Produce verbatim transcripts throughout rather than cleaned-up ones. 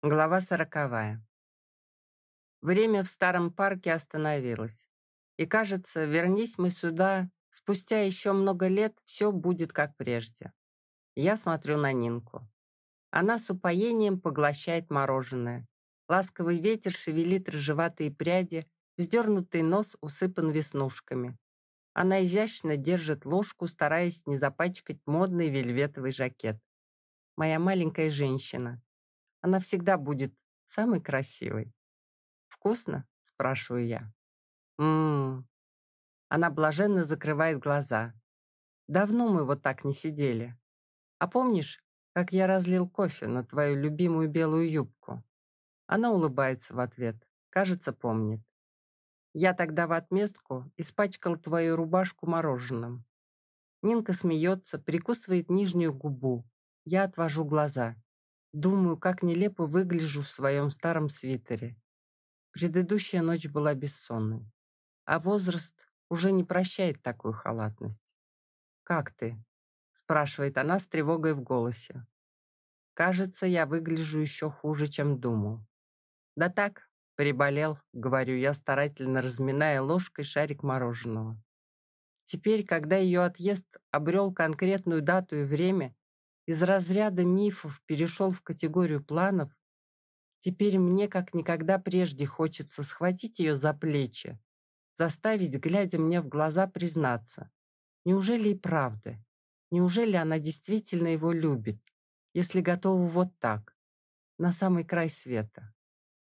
Глава сороковая. Время в старом парке остановилось. И кажется, вернись мы сюда, спустя еще много лет все будет как прежде. Я смотрю на Нинку. Она с упоением поглощает мороженое. Ласковый ветер шевелит рыжеватые пряди, вздернутый нос усыпан веснушками. Она изящно держит ложку, стараясь не запачкать модный вельветовый жакет. Моя маленькая женщина. Она всегда будет самой красивой. «Вкусно?» — спрашиваю я. «М-м-м». Она блаженно закрывает глаза. «Давно мы вот так не сидели. А помнишь, как я разлил кофе на твою любимую белую юбку?» Она улыбается в ответ. Кажется, помнит. «Я тогда в отместку испачкал твою рубашку мороженым». Нинка смеется, прикусывает нижнюю губу. Я отвожу глаза. Думаю, как нелепо выгляжу в своем старом свитере. Предыдущая ночь была бессонной. А возраст уже не прощает такую халатность. «Как ты?» — спрашивает она с тревогой в голосе. Кажется, я выгляжу еще хуже, чем думал. «Да так, приболел», — говорю я, старательно разминая ложкой шарик мороженого. Теперь, когда ее отъезд обрел конкретную дату и время, из разряда мифов перешел в категорию планов, теперь мне как никогда прежде хочется схватить ее за плечи, заставить, глядя мне в глаза, признаться. Неужели и правда? Неужели она действительно его любит, если готова вот так, на самый край света?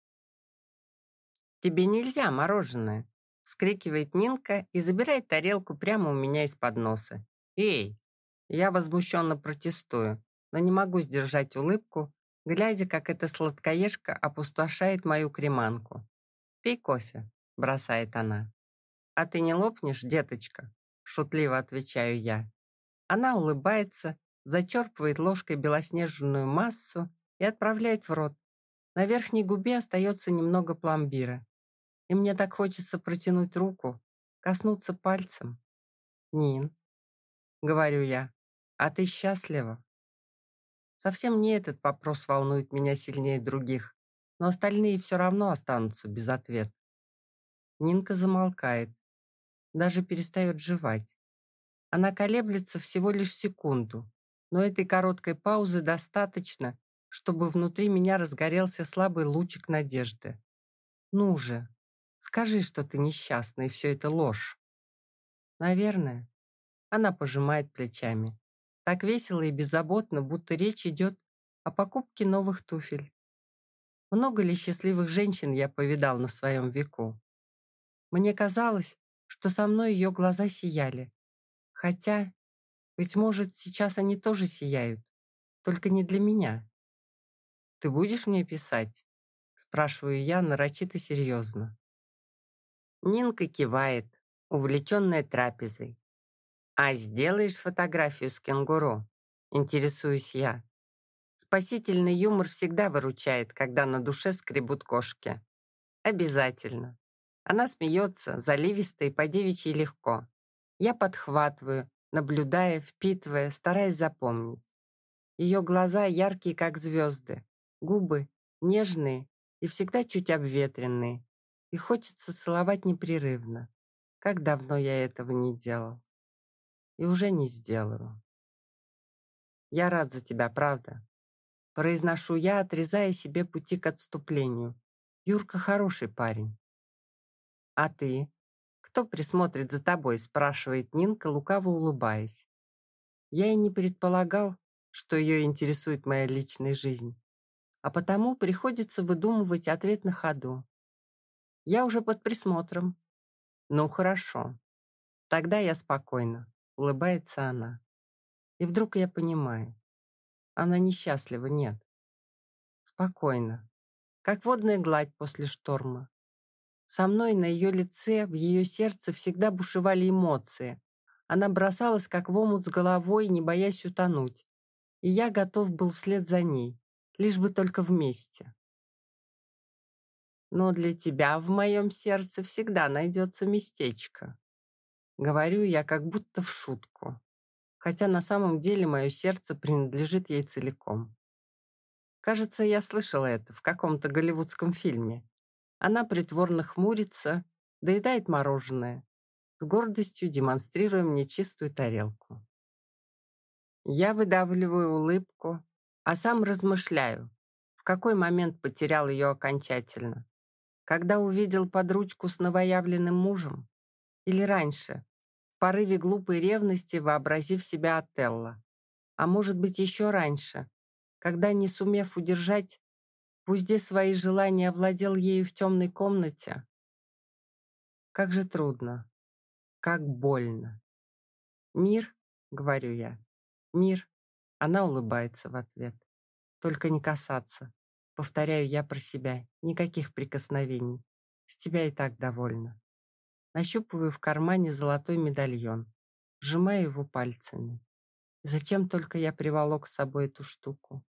«Тебе нельзя мороженое!» — вскрикивает Нинка и забирает тарелку прямо у меня из-под носа. «Эй!» Я возмущенно протестую, но не могу сдержать улыбку, глядя, как эта сладкоежка опустошает мою креманку. «Пей кофе», — бросает она. «А ты не лопнешь, деточка?» — шутливо отвечаю я. Она улыбается, зачерпывает ложкой белоснежную массу и отправляет в рот. На верхней губе остается немного пломбира. И мне так хочется протянуть руку, коснуться пальцем. «Нин», — говорю я, — «а ты счастлива?» Совсем не этот вопрос волнует меня сильнее других, но остальные все равно останутся без ответа. Нинка замолкает, даже перестает жевать. Она колеблется всего лишь секунду, но этой короткой паузы достаточно, чтобы внутри меня разгорелся слабый лучик надежды. «Ну же, скажи, что ты несчастна, и все это ложь». «Наверное». Она пожимает плечами. Так весело и беззаботно, будто речь идет о покупке новых туфель. Много ли счастливых женщин я повидал на своем веку? Мне казалось, что со мной ее глаза сияли. Хотя, быть может, сейчас они тоже сияют, только не для меня. «Ты будешь мне писать?» — спрашиваю я нарочито серьезно. Нинка кивает, увлеченная трапезой. «А сделаешь фотографию с кенгуру?» — интересуюсь я. Спасительный юмор всегда выручает, когда на душе скребут кошки. «Обязательно». Она смеется, заливисто и по-девичьи легко. Я подхватываю, наблюдая, впитывая, стараясь запомнить. Ее глаза яркие, как звезды, губы нежные и всегда чуть обветренные. И хочется целовать непрерывно. Как давно я этого не делал. И уже не сделаю. «Я рад за тебя, правда?» Произношу я, отрезая себе пути к отступлению. Юрка хороший парень. «А ты? Кто присмотрит за тобой?» спрашивает Нинка, лукаво улыбаясь. Я и не предполагал, что ее интересует моя личная жизнь. А потому приходится выдумывать ответ на ходу. Я уже под присмотром. «Ну, хорошо. Тогда я спокойна», — улыбается она. И вдруг я понимаю. Она несчастлива, нет. Спокойно, как водная гладь после шторма. Со мной на ее лице, в ее сердце всегда бушевали эмоции. Она бросалась, как в омут с головой, не боясь утонуть. И я готов был вслед за ней, лишь бы только вместе. «Но для тебя в моем сердце всегда найдется местечко», — говорю я как будто в шутку, хотя на самом деле мое сердце принадлежит ей целиком. Кажется, я слышала это в каком-то голливудском фильме. Она притворно хмурится, доедает мороженое, с гордостью демонстрируя мне чистую тарелку. Я выдавливаю улыбку, а сам размышляю, в какой момент потерял ее окончательно. Когда увидел под ручку с новоявленным мужем? Или раньше, в порыве глупой ревности, вообразив себя Отелло? А может быть, еще раньше, когда, не сумев удержать в узде свои желания, овладел ею в темной комнате? Как же трудно, как больно. «Мир», — говорю я, — «мир». Она улыбается в ответ. «Только не касаться». Повторяю я про себя. Никаких прикосновений. С тебя и так довольна. Нащупываю в кармане золотой медальон. Сжимаю его пальцами. Зачем только я приволок с собой эту штуку?